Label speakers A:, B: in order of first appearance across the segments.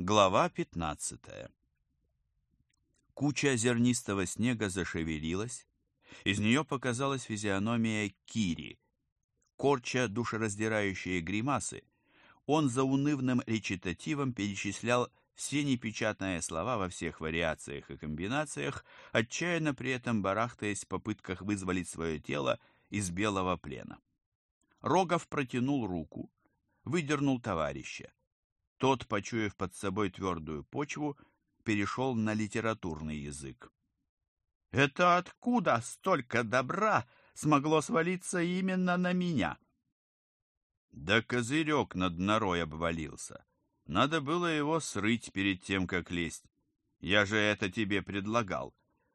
A: Глава 15. Куча зернистого снега зашевелилась. Из нее показалась физиономия Кири. Корча душераздирающие гримасы, он заунывным речитативом перечислял все непечатные слова во всех вариациях и комбинациях, отчаянно при этом барахтаясь в попытках вызволить свое тело из белого плена. Рогов протянул руку, выдернул товарища. Тот, почуяв под собой твердую почву, перешел на литературный язык. «Это откуда столько добра смогло свалиться именно на меня?» «Да козырек над норой обвалился. Надо было его срыть перед тем, как лезть. Я же это тебе предлагал».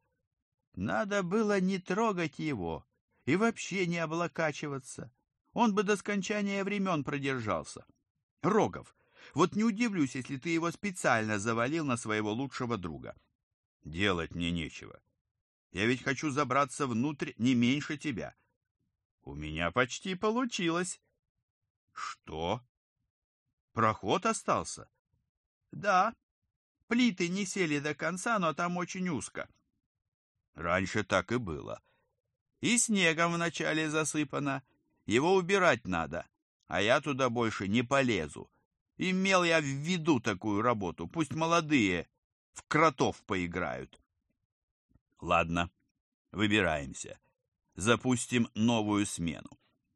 A: «Надо было не трогать его и вообще не облокачиваться. Он бы до скончания времен продержался. Рогов, вот не удивлюсь, если ты его специально завалил на своего лучшего друга. Делать мне нечего. Я ведь хочу забраться внутрь не меньше тебя. У меня почти получилось». «Что? Проход остался?» «Да. Плиты не сели до конца, но там очень узко». «Раньше так и было. И снегом вначале засыпано. Его убирать надо, а я туда больше не полезу. Имел я в виду такую работу. Пусть молодые в кротов поиграют». «Ладно, выбираемся. Запустим новую смену».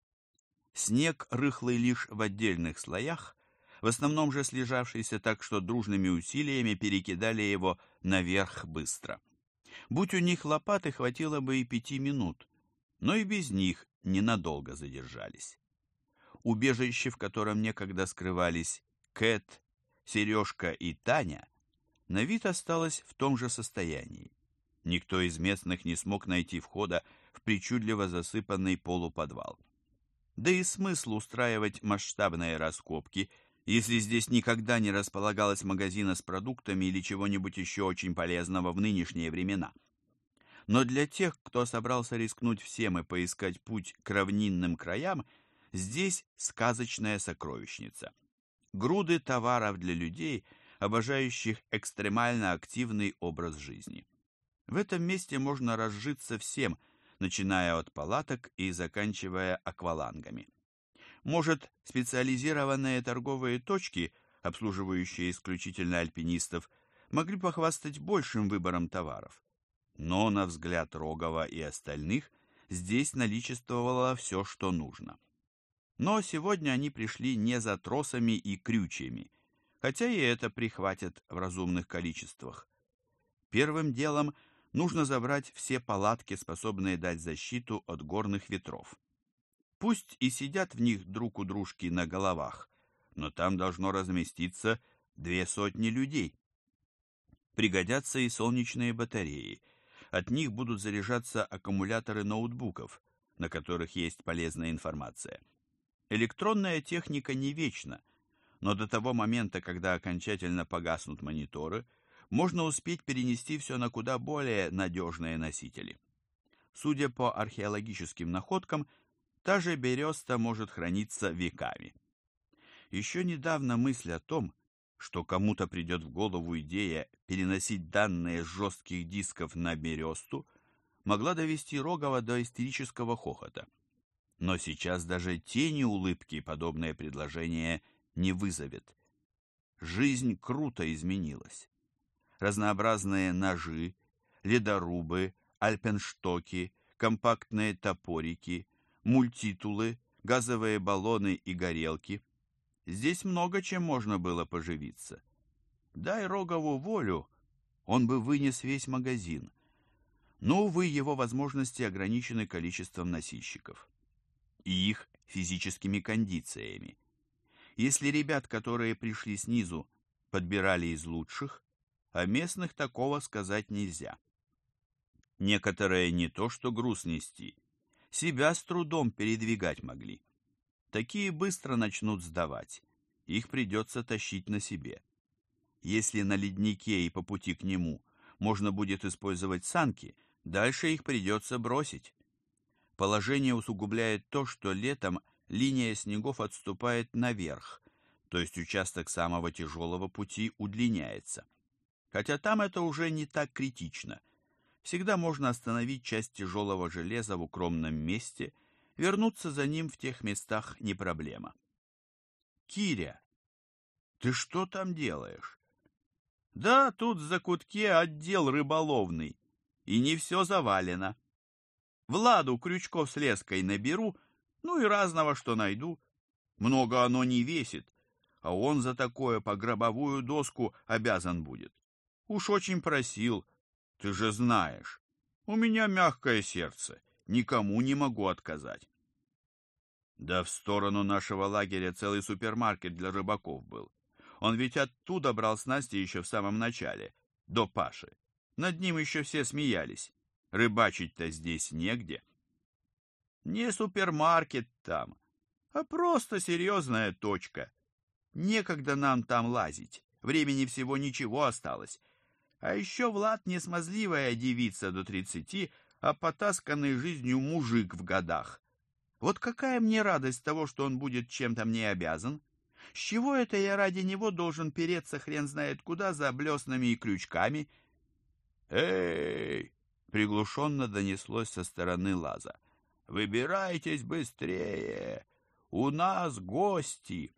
A: Снег, рыхлый лишь в отдельных слоях, в основном же слежавшийся так, что дружными усилиями перекидали его наверх быстро. Будь у них лопаты, хватило бы и 5 минут, но и без них ненадолго задержались. Убежище, в котором некогда скрывались Кэт, Сережка и Таня, на вид осталось в том же состоянии. Никто из местных не смог найти входа в причудливо засыпанный полуподвал. Да и смысл устраивать масштабные раскопки, если здесь никогда не располагалось магазина с продуктами или чего-нибудь еще очень полезного в нынешние времена. Но для тех, кто собрался рискнуть всем и поискать путь к равнинным краям, здесь сказочная сокровищница. Груды товаров для людей, обожающих экстремально активный образ жизни. В этом месте можно разжиться всем, начиная от палаток и заканчивая аквалангами. Может, специализированные торговые точки, обслуживающие исключительно альпинистов, могли похвастать большим выбором товаров. Но, на взгляд Рогова и остальных, здесь наличествовало все, что нужно. Но сегодня они пришли не за тросами и крючьями, хотя и это прихватят в разумных количествах. Первым делом нужно забрать все палатки, способные дать защиту от горных ветров. Пусть и сидят в них друг у дружки на головах, но там должно разместиться 200 людей. Пригодятся и солнечные батареи. От них будут заряжаться аккумуляторы ноутбуков, на которых есть полезная информация. Электронная техника не вечна, но до того момента, когда окончательно погаснут мониторы, можно успеть перенести все на куда более надежные носители. Судя по археологическим находкам, та же береста может храниться веками. Еще недавно мысль о том, что кому-то придет в голову идея переносить данные с жестких дисков на бересту, могла довести Рогова до истерического хохота. Но сейчас даже тени улыбки подобное предложение не вызовет. Жизнь круто изменилась. Разнообразные ножи, ледорубы, альпенштоки, компактные топорики, мультитулы, газовые баллоны и горелки. Здесь много чем можно было поживиться. Дай Рогову волю, он бы вынес весь магазин. Но, увы, его возможности ограничены количеством носильщиков и их физическими кондициями. Если ребят, которые пришли снизу, подбирали из лучших, о местных такого сказать нельзя. Некоторые не то что груз нести, себя с трудом передвигать могли. Такие быстро начнут сдавать, их придется тащить на себе. Если на леднике и по пути к нему можно будет использовать санки, дальше их придется бросить. Положение усугубляет то, что летом линия снегов отступает наверх, то есть участок самого тяжелого пути удлиняется. Хотя там это уже не так критично. Всегда можно остановить часть тяжелого железа в укромном месте, вернуться за ним в тех местах не проблема. «Киря, ты что там делаешь?» «Да, тут в закутке отдел рыболовный, и не все завалено. Владу крючков с леской наберу, ну и разного, что найду. Много оно не весит, а он за такое по гробовую доску обязан будет. Уж очень просил, ты же знаешь. У меня мягкое сердце, никому не могу отказать». Да в сторону нашего лагеря целый супермаркет для рыбаков был. Он ведь оттуда брал снасти еще в самом начале, до Паши. Над ним еще все смеялись. Рыбачить-то здесь негде. Не супермаркет там, а просто серьезная точка. Некогда нам там лазить, времени всего ничего осталось. А еще Влад не смазливая девица до 30, а потасканный жизнью мужик в годах. Вот какая мне радость того, что он будет чем-то мне обязан? С чего это я ради него должен переться хрен знает куда за блеснами и крючками? «Эй!» — приглушенно донеслось со стороны лаза. «Выбирайтесь быстрее! У нас гости!»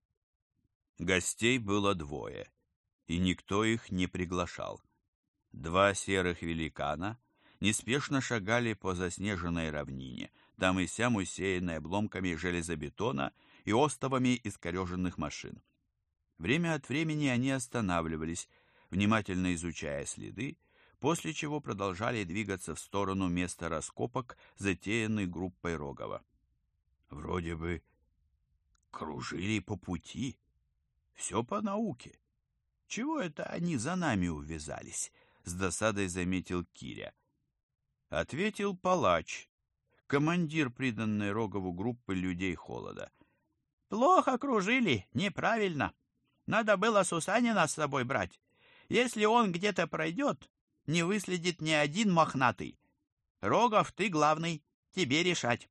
A: Гостей было двое, и никто их не приглашал. Два серых великана неспешно шагали по заснеженной равнине, там и сям усеянной обломками железобетона и остовами искореженных машин. Время от времени они останавливались, внимательно изучая следы, после чего продолжали двигаться в сторону места раскопок, затеянной группой Рогова. Вроде бы кружили по пути, все по науке. Чего это они за нами увязались? С досадой заметил Киря. Ответил палач, командир приданной Рогову группы людей холода. Плохо кружили, неправильно. Надо было Сусанина с собой брать. Если он где-то пройдет, не выследит ни один мохнатый. Рогов, ты главный, тебе решать.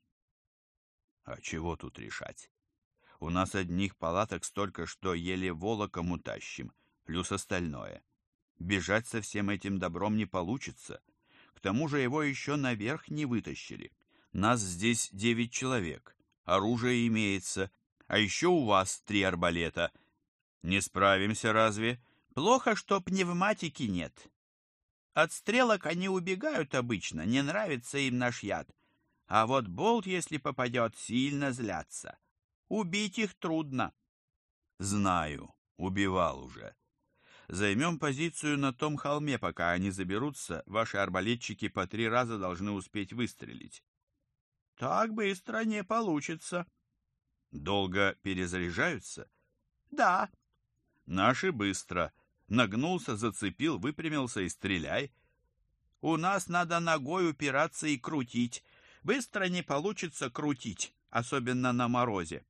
A: А чего тут решать? У нас одних палаток столько, что еле волоком утащим, плюс остальное. Бежать со всем этим добром не получится. К тому же его еще наверх не вытащили. Нас здесь 9 человек, оружие имеется, а еще у вас 3 арбалета. Не справимся разве? Плохо, что пневматики нет. От стрелок они убегают обычно, не нравится им наш яд. А вот болт, если попадет, сильно злятся. Убить их трудно. Знаю, убивал уже. Займем позицию на том холме, пока они заберутся, ваши арбалетчики по 3 раза должны успеть выстрелить. Так быстро не получится. Долго перезаряжаются? Да. Наши быстро. Нагнулся, зацепил, выпрямился и стреляй. У нас надо ногой упираться и крутить. Быстро не получится крутить, особенно на морозе.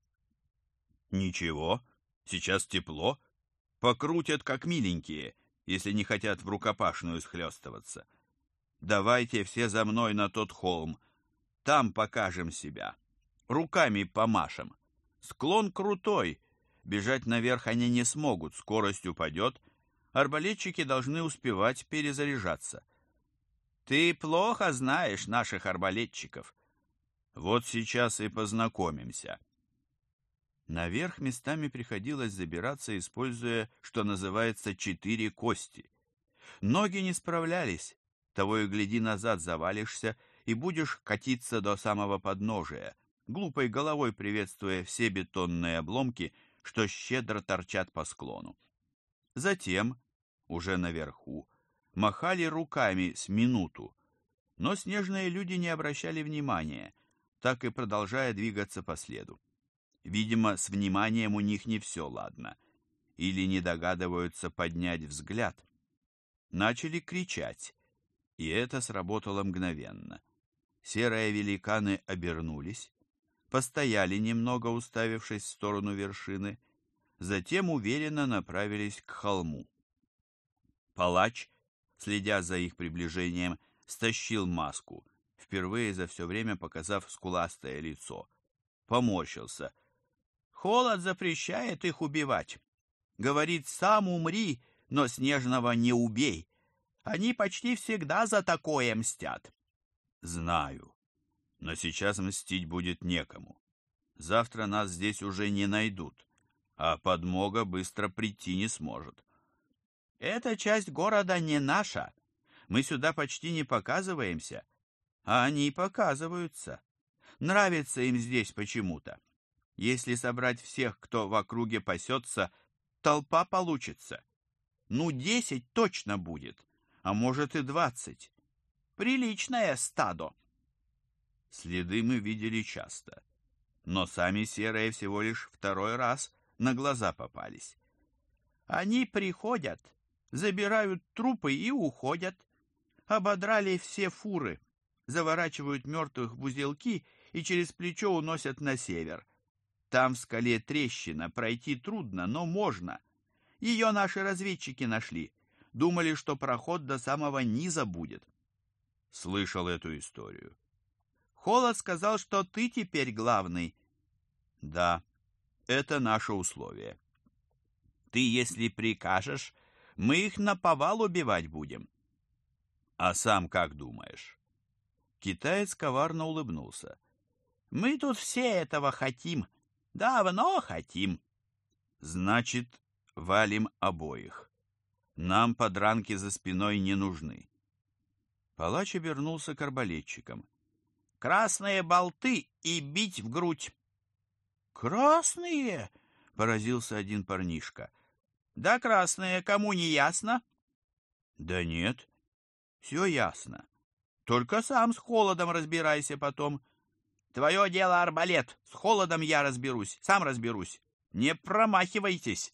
A: Ничего, сейчас тепло. Покрутят, как миленькие, если не хотят в рукопашную схлестываться. Давайте все за мной на тот холм. Там покажем себя. Руками помашем. Склон крутой. Бежать наверх они не смогут, скорость упадет. Арбалетчики должны успевать перезаряжаться. Ты плохо знаешь наших арбалетчиков. Вот сейчас и познакомимся. Наверх местами приходилось забираться, используя, что называется, 4 кости. Ноги не справлялись, того и гляди назад завалишься и будешь катиться до самого подножия, глупой головой приветствуя все бетонные обломки, что щедро торчат по склону. Затем, уже наверху, махали руками с минуту, но снежные люди не обращали внимания, так и продолжая двигаться по следу. Видимо, с вниманием у них не все ладно, или не догадываются поднять взгляд. Начали кричать, и это сработало мгновенно. Серые великаны обернулись, постояли немного, уставившись в сторону вершины, затем уверенно направились к холму. Палач, следя за их приближением, стащил маску, впервые за все время показав скуластое лицо. Поморщился. Холод запрещает их убивать. Говорит, сам умри, но Снежного не убей. Они почти всегда за такое мстят. Знаю, но сейчас мстить будет некому. Завтра нас здесь уже не найдут, а подмога быстро прийти не сможет. Эта часть города не наша. Мы сюда почти не показываемся, а они показываются. Нравится им здесь почему-то. Если собрать всех, кто в округе пасется, толпа получится. 10 точно будет, а может и 20. Приличное стадо. Следы мы видели часто, но сами серые всего лишь второй раз на глаза попались. Они приходят, забирают трупы и уходят. Ободрали все фуры, заворачивают мертвых в узелки и через плечо уносят на север. Там в скале трещина, пройти трудно, но можно. Ее наши разведчики нашли. Думали, что проход до самого низа будет. Слышал эту историю. Холод сказал, что ты теперь главный. Да, это наше условие. Ты, если прикажешь, мы их наповал убивать будем. А сам как думаешь? Китаец коварно улыбнулся. Мы тут все этого хотим. Давно хотим. Значит, валим обоих. Нам подранки за спиной не нужны. Палач обернулся к арбалетчикам. Красные болты и бить в грудь. Красные? Поразился один парнишка. Да красные, кому не ясно? Да нет, все ясно. Только сам с холодом разбирайся потом. Твое дело арбалет, с холодом я разберусь, сам разберусь. Не промахивайтесь.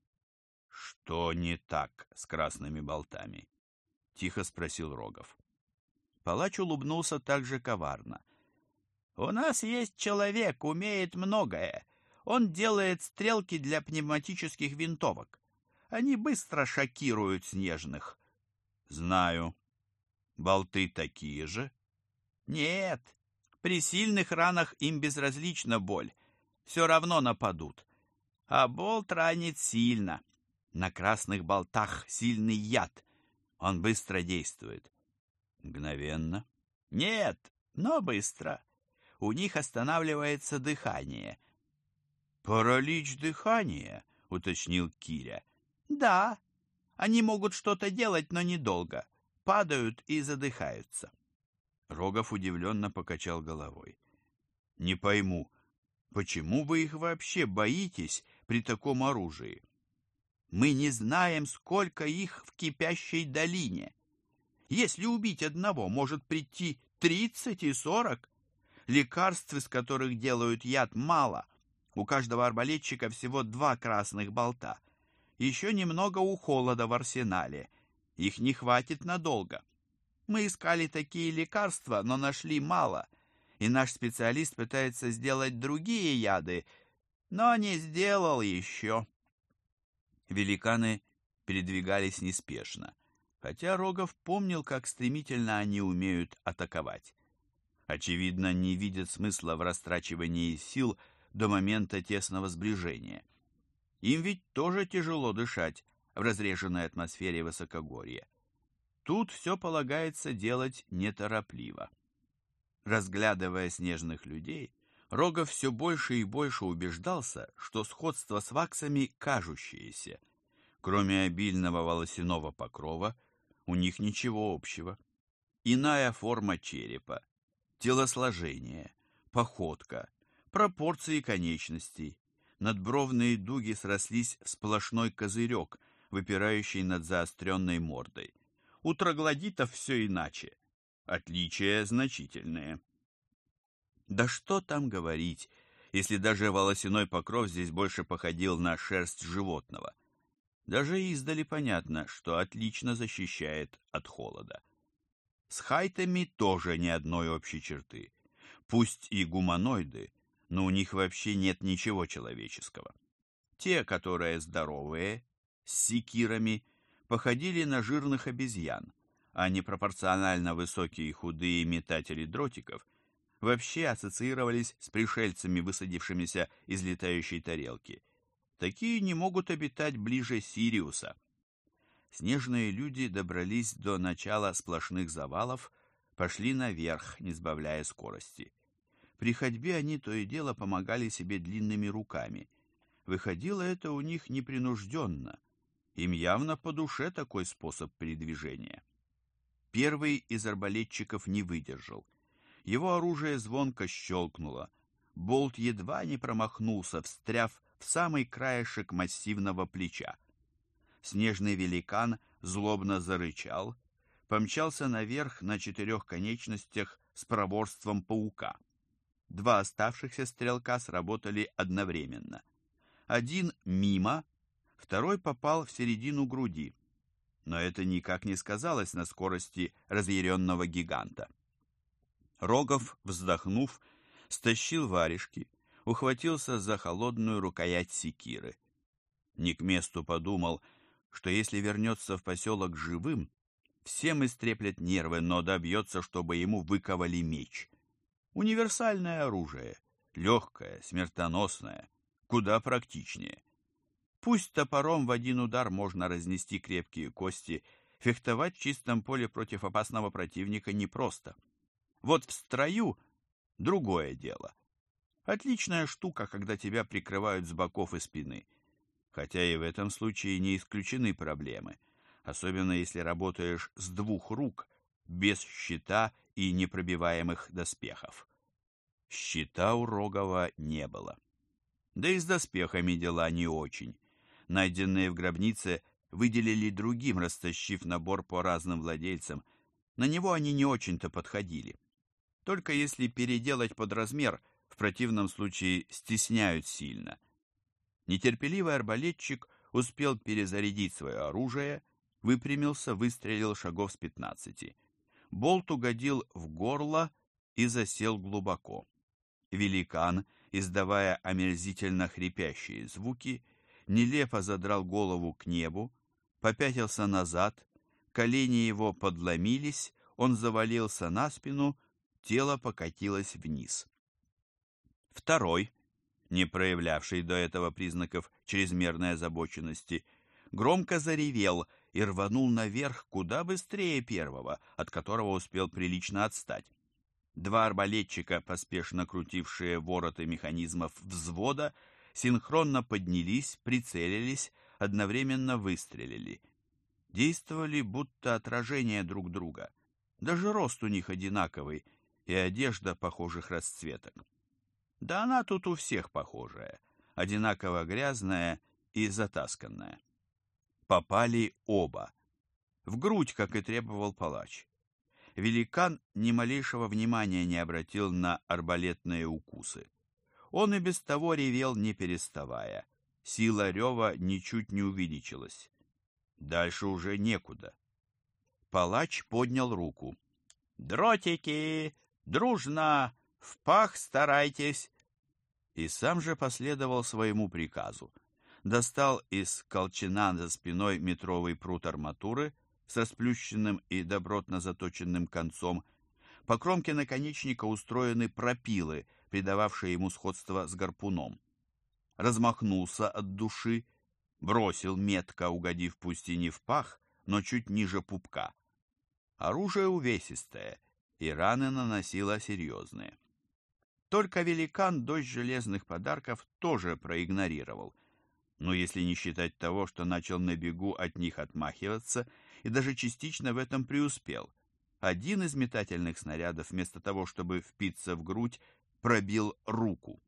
A: Что не так с красными болтами? Тихо спросил Рогов. Палач улыбнулся так же коварно. У нас есть человек, умеет многое. Он делает стрелки для пневматических винтовок. Они быстро шокируют снежных. Знаю. Болты такие же? Нет. При сильных ранах им безразлична боль. Все равно нападут. А болт ранит сильно. На красных болтах сильный яд. Он быстро действует. Мгновенно? Нет, но быстро. У них останавливается дыхание. Паралич дыхания, уточнил Киря. Да, они могут что-то делать, но недолго. Падают и задыхаются. Рогов удивленно покачал головой. Не пойму, почему вы их вообще боитесь при таком оружии? Мы не знаем, сколько их в кипящей долине. Если убить одного, может прийти 30 и 40. Лекарств, из которых делают яд, мало. У каждого арбалетчика всего 2 красных болта. Еще немного у холода в арсенале. Их не хватит надолго. Мы искали такие лекарства, но нашли мало. И наш специалист пытается сделать другие яды, но не сделал еще. Великаны передвигались неспешно, хотя Рогов помнил, как стремительно они умеют атаковать. Очевидно, не видят смысла в растрачивании сил до момента тесного сближения. Им ведь тоже тяжело дышать в разреженной атмосфере высокогорья. Тут все полагается делать неторопливо. Разглядывая снежных людей, Рогов все больше и больше убеждался, что сходство с ваксами кажущееся. Кроме обильного волосяного покрова, у них ничего общего. Иная форма черепа, телосложение, походка, пропорции конечностей. Надбровные дуги срослись в сплошной козырек, выпирающий над заостренной мордой. У троглодитов все иначе. Отличия значительные. Да что там говорить, если даже волосяной покров здесь больше походил на шерсть животного. Даже издали понятно, что отлично защищает от холода. С хайтами тоже ни одной общей черты. Пусть и гуманоиды, но у них вообще нет ничего человеческого. Те, которые здоровые, с секирами, походили на жирных обезьян, а непропорционально высокие и худые метатели дротиков вообще ассоциировались с пришельцами, высадившимися из летающей тарелки. Такие не могут обитать ближе Сириуса. Снежные люди добрались до начала сплошных завалов, пошли наверх, не сбавляя скорости. При ходьбе они то и дело помогали себе длинными руками. Выходило это у них непринужденно. Им явно по душе такой способ передвижения. Первый из арбалетчиков не выдержал. Его оружие звонко щелкнуло. Болт едва не промахнулся, встряв в самый краешек массивного плеча. Снежный великан злобно зарычал, помчался наверх на 4 конечностях с проворством паука. 2 оставшихся стрелка сработали одновременно. Один мимо, второй попал в середину груди. Но это никак не сказалось на скорости разъяренного гиганта. Рогов, вздохнув, стащил варежки, ухватился за холодную рукоять секиры. Не к месту подумал, что если вернется в поселок живым, всем истреплет нервы, но добьется, чтобы ему выковали меч. Универсальное оружие, легкое, смертоносное, куда практичнее. Пусть топором в один удар можно разнести крепкие кости, фехтовать в чистом поле против опасного противника непросто. Вот в строю другое дело. Отличная штука, когда тебя прикрывают с боков и спины. Хотя и в этом случае не исключены проблемы, особенно если работаешь с 2 рук, без щита и непробиваемых доспехов. Щита у Рогова не было. Да и с доспехами дела не очень. Найденные в гробнице выделили другим, растащив набор по разным владельцам. На него они не очень-то подходили. Только если переделать под размер, в противном случае стесняют сильно. Нетерпеливый арбалетчик успел перезарядить свое оружие, выпрямился, выстрелил шагов с 15. Болт угодил в горло и засел глубоко. Великан, издавая омерзительно хрипящие звуки, нелепо задрал голову к небу, попятился назад, колени его подломились, он завалился на спину, тело покатилось вниз. Второй, не проявлявший до этого признаков чрезмерной озабоченности, громко заревел и рванул наверх куда быстрее первого, от которого успел прилично отстать. 2 арбалетчика, поспешно крутившие вороты механизмов взвода, синхронно поднялись, прицелились, одновременно выстрелили. Действовали будто отражение друг друга. Даже рост у них одинаковый и одежда похожих расцветок. Да она тут у всех похожая, одинаково грязная и затасканная. Попали оба. В грудь, как и требовал палач. Великан ни малейшего внимания не обратил на арбалетные укусы. Он и без того ревел, не переставая. Сила рева ничуть не увеличилась. Дальше уже некуда. Палач поднял руку. «Дротики! Дружно! В пах старайтесь!» И сам же последовал своему приказу. Достал из колчана за спиной метровый прут арматуры с расплющенным и добротно заточенным концом. По кромке наконечника устроены пропилы, придававшие ему сходство с гарпуном. Размахнулся от души, бросил метко, угодив пусть и не в пах, но чуть ниже пупка. Оружие увесистое, и раны наносило серьезные. Только великан дождь железных подарков тоже проигнорировал. Но если не считать того, что начал на бегу от них отмахиваться и даже частично в этом преуспел. Один из метательных снарядов, вместо того, чтобы впиться в грудь, пробил руку.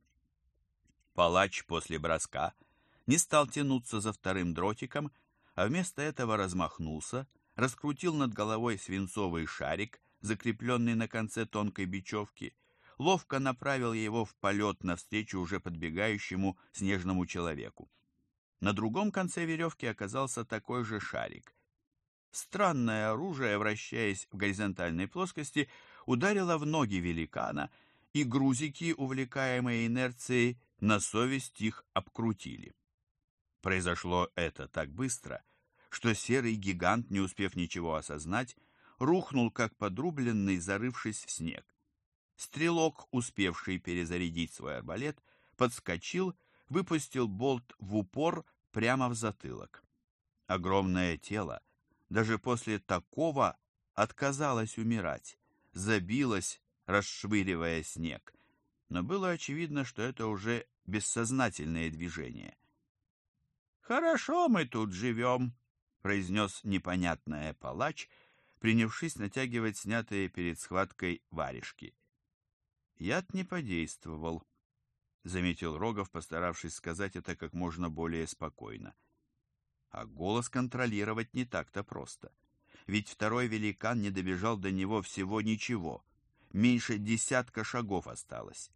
A: Палач после броска не стал тянуться за вторым дротиком, а вместо этого размахнулся, раскрутил над головой свинцовый шарик, закрепленный на конце тонкой бечевки, ловко направил его в полет навстречу уже подбегающему снежному человеку. На другом конце веревки оказался такой же шарик. Странное оружие, вращаясь в горизонтальной плоскости, ударило в ноги великана, и грузики, увлекаемые инерцией, на совесть их обкрутили. Произошло это так быстро, что серый гигант, не успев ничего осознать, рухнул как подрубленный, зарывшись в снег. Стрелок, успевший перезарядить свой арбалет, подскочил, выпустил болт в упор прямо в затылок. Огромное тело даже после такого отказалось умирать, забилось, расшвыривая снег, но было очевидно, что это уже бессознательное движение. «Хорошо мы тут живем», — произнес непонятное палач, принявшись натягивать снятые перед схваткой варежки. «Яд не подействовал», — заметил Рогов, постаравшись сказать это как можно более спокойно. А голос контролировать не так-то просто. Ведь второй великан не добежал до него всего ничего. Меньше 10 шагов осталось.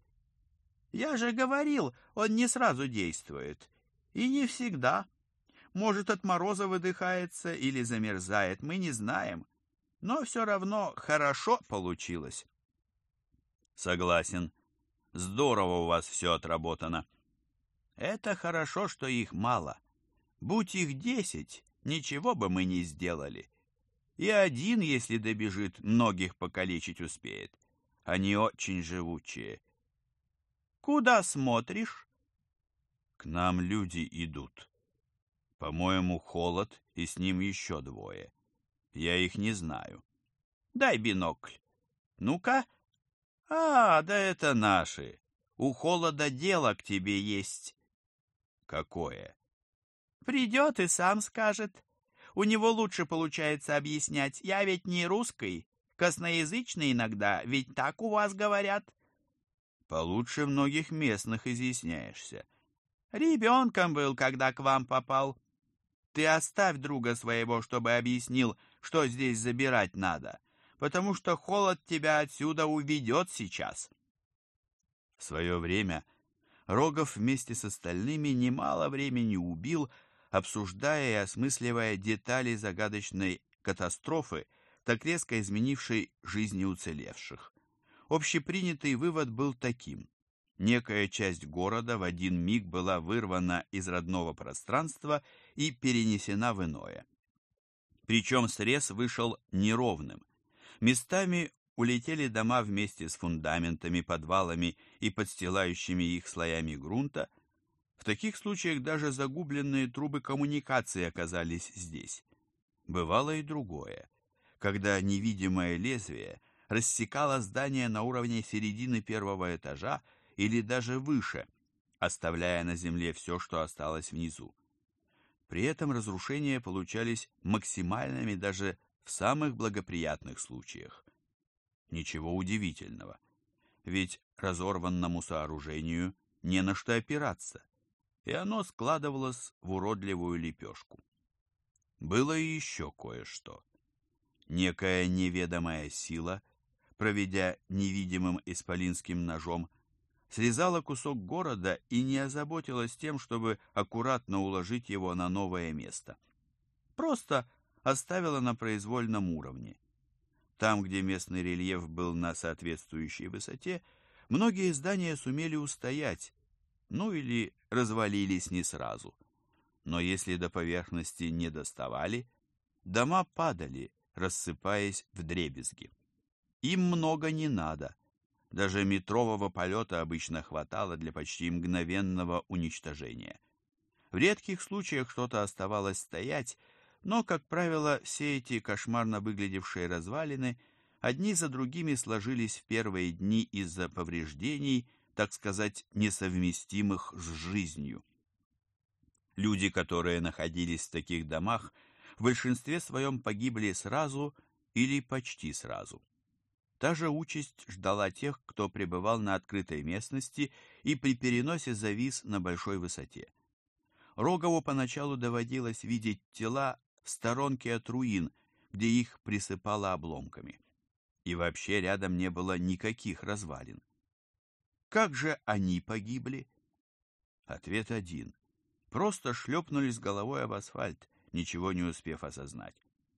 A: «Я же говорил, он не сразу действует. И не всегда. Может, от мороза выдыхается или замерзает, мы не знаем. Но все равно хорошо получилось». «Согласен. Здорово у вас все отработано». «Это хорошо, что их мало. Будь их 10, ничего бы мы не сделали. И один, если добежит, многих покалечить успеет. Они очень живучие». «Куда смотришь?» «К нам люди идут. По-моему, Холод и с ним еще 2. Я их не знаю». «Дай бинокль. Ну-ка. Да это наши. У Холода дело к тебе есть». «Какое?» «Придет и сам скажет. У него лучше получается объяснять. Я ведь не русский, косноязычный иногда, ведь так у вас говорят». «Получше многих местных изъясняешься». «Ребенком был, когда к вам попал. Ты оставь друга своего, чтобы объяснил, что здесь забирать надо, потому что Холод тебя отсюда уведет сейчас». В свое время Рогов вместе с остальными немало времени убил, обсуждая и осмысливая детали загадочной катастрофы, так резко изменившей жизни уцелевших. Общепринятый вывод был таким: некая часть города в один миг была вырвана из родного пространства и перенесена в иное. Причем срез вышел неровным. Местами улетели дома вместе с фундаментами, подвалами и подстилающими их слоями грунта. В таких случаях даже загубленные трубы коммуникации оказались здесь. Бывало и другое, когда невидимое лезвие рассекало здание на уровне середины 1-го этажа или даже выше, оставляя на земле все, что осталось внизу. При этом разрушения получались максимальными даже в самых благоприятных случаях. Ничего удивительного, ведь разорванному сооружению не на что опираться, и оно складывалось в уродливую лепешку. Было и еще кое-что. Некая неведомая сила, проведя невидимым исполинским ножом, срезала кусок города и не озаботилась тем, чтобы аккуратно уложить его на новое место. Просто оставила на произвольном уровне. Там, где местный рельеф был на соответствующей высоте, многие здания сумели устоять, ну или развалились не сразу. Но если до поверхности не доставали, дома падали, рассыпаясь вдребезги. Им много не надо. Даже метрового полета обычно хватало для почти мгновенного уничтожения. В редких случаях что-то оставалось стоять, но, как правило, все эти кошмарно выглядевшие развалины одни за другими сложились в первые дни из-за повреждений, так сказать, несовместимых с жизнью. Люди, которые находились в таких домах, в большинстве своем погибли сразу или почти сразу. Та же участь ждала тех, кто пребывал на открытой местности и при переносе завис на большой высоте. Рогову поначалу доводилось видеть тела в сторонке от руин, где их присыпало обломками. И вообще рядом не было никаких развалин. Как же они погибли? Ответ один. Просто шлепнулись головой об асфальт, ничего не успев осознать.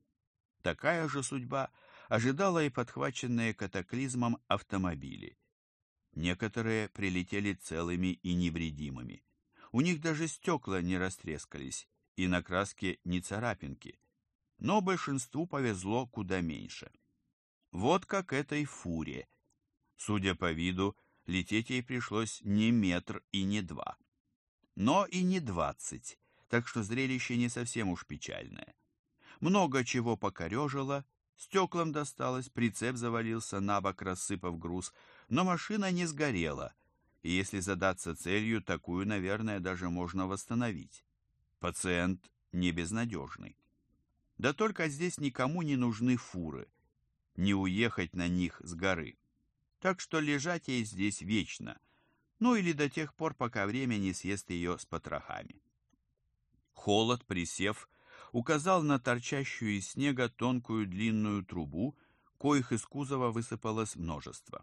A: Такая же судьба ожидала и подхваченные катаклизмом автомобили. Некоторые прилетели целыми и невредимыми. У них даже стекла не растрескались, и на краске ни царапинки. Но большинству повезло куда меньше. Вот как этой фуре. Судя по виду, лететь ей пришлось не метр и не два. Но и не 20, так что зрелище не совсем уж печальное. Много чего покорежило, стеклам досталось, прицеп завалился на бок, рассыпав груз, но машина не сгорела, и если задаться целью, такую, наверное, даже можно восстановить. Пациент не безнадежный. Да только здесь никому не нужны фуры, не уехать на них с горы. Так что лежать ей здесь вечно, ну или до тех пор, пока время не съест ее с потрохами. Холод, присев, указал на торчащую из снега тонкую длинную трубу, коих из кузова высыпалось множество.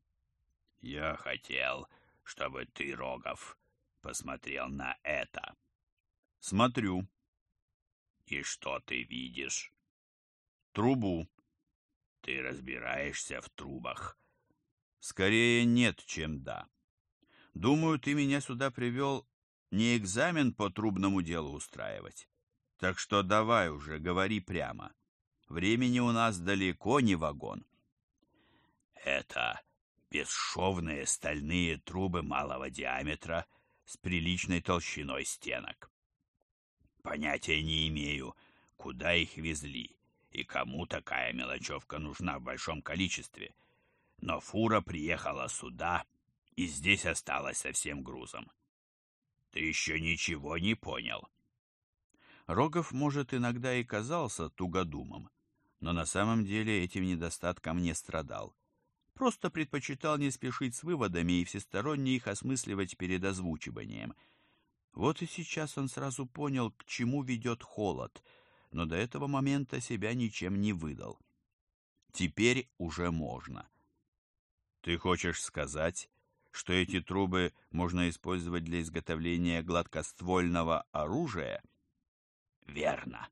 B: «Я хотел, чтобы ты, Рогов, посмотрел на это».
A: «Смотрю».
B: «И что ты видишь?»
A: «Трубу».
B: «Ты разбираешься в трубах?»
A: «Скорее нет, чем да. Думаю, ты меня сюда привел не экзамен по трубному делу устраивать. Так что давай уже, говори прямо. Времени у нас далеко не вагон».
B: «Это бесшовные стальные трубы малого диаметра с приличной толщиной стенок. Понятия не имею, куда их везли и кому такая мелочевка нужна в большом количестве, но фура приехала сюда и здесь осталась со всем грузом. Ты еще ничего не понял».
A: Рогов, может, иногда и казался тугодумом, но на самом деле этим недостатком не страдал. Просто предпочитал не спешить с выводами и всесторонне их осмысливать перед озвучиванием. Вот и сейчас он сразу понял, к чему ведет холод, но до этого момента себя ничем не выдал. Теперь уже можно. Ты хочешь сказать, что эти трубы можно использовать для изготовления гладкоствольного оружия?
B: Верно.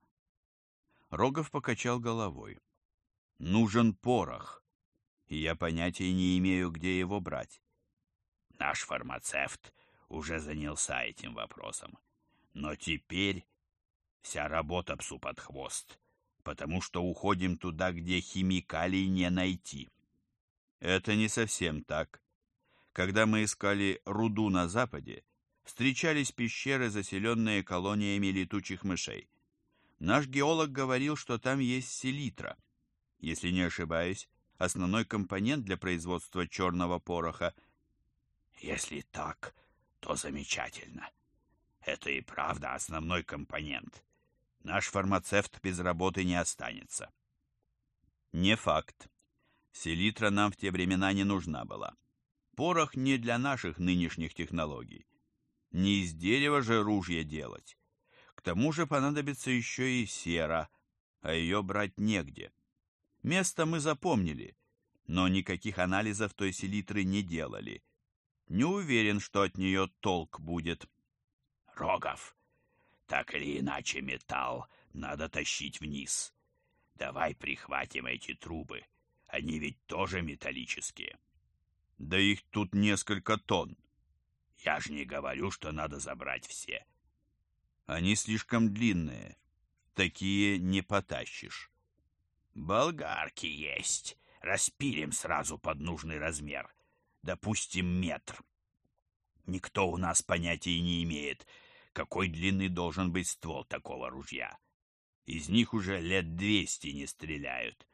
A: Рогов покачал головой. Нужен порох, и я понятия не имею, где его брать.
B: Наш фармацевт уже занялся этим вопросом. Но теперь вся работа псу под хвост, потому что уходим туда, где химикалий не найти.
A: Это не совсем так. Когда мы искали руду на западе, встречались пещеры, заселенные колониями летучих мышей. Наш геолог говорил, что там есть селитра. Если не ошибаюсь, основной компонент для производства черного пороха.
B: Если так, то замечательно. Это и правда основной компонент. Наш фармацевт без работы не останется.
A: Не факт. Селитра нам в те времена не нужна была. Порох не для наших нынешних технологий. Не из дерева же ружья делать. К тому же понадобится еще и сера, а ее брать негде. Место мы запомнили, но никаких анализов той селитры не делали. Не уверен, что от нее толк будет.
B: Рогов, так или иначе металл надо тащить вниз. Давай прихватим эти трубы. Они ведь тоже металлические.
A: Да их тут несколько тонн.
B: Я же не говорю, что надо забрать все.
A: Они слишком длинные. Такие не потащишь.
B: Болгарки есть. Распилим сразу под нужный размер. Допустим, метр. Никто у нас понятия не имеет, какой длины должен быть ствол такого ружья. Из них уже лет 200 не стреляют.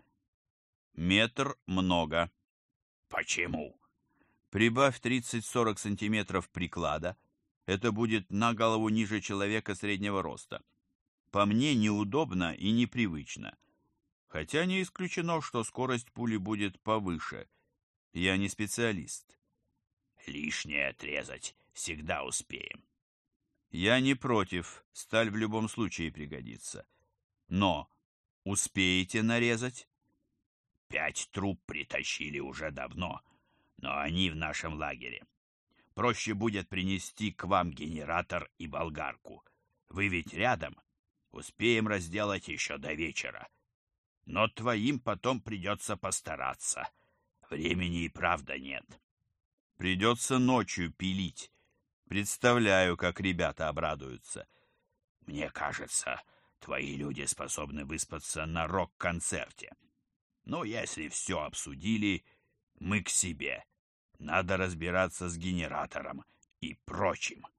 A: Метр много.
B: Почему?
A: Прибавь 30-40 сантиметров приклада. Это будет на голову ниже человека среднего роста. По мне неудобно и непривычно. Хотя не исключено, что скорость пули будет повыше. Я не специалист.
B: Лишнее отрезать всегда успеем.
A: Я не против, сталь в любом случае пригодится. Но успеете нарезать?
B: 5 труб притащили уже давно, но они в нашем лагере. Проще будет принести к вам генератор и болгарку. Вы ведь рядом. Успеем разделать еще до вечера. Но твоим потом придется постараться. Времени и правда нет.
A: Придется ночью пилить. Представляю, как ребята обрадуются.
B: Мне кажется, твои люди способны выспаться на рок-концерте. Ну, если все обсудили, Мы к себе. Надо разбираться с генератором и прочим.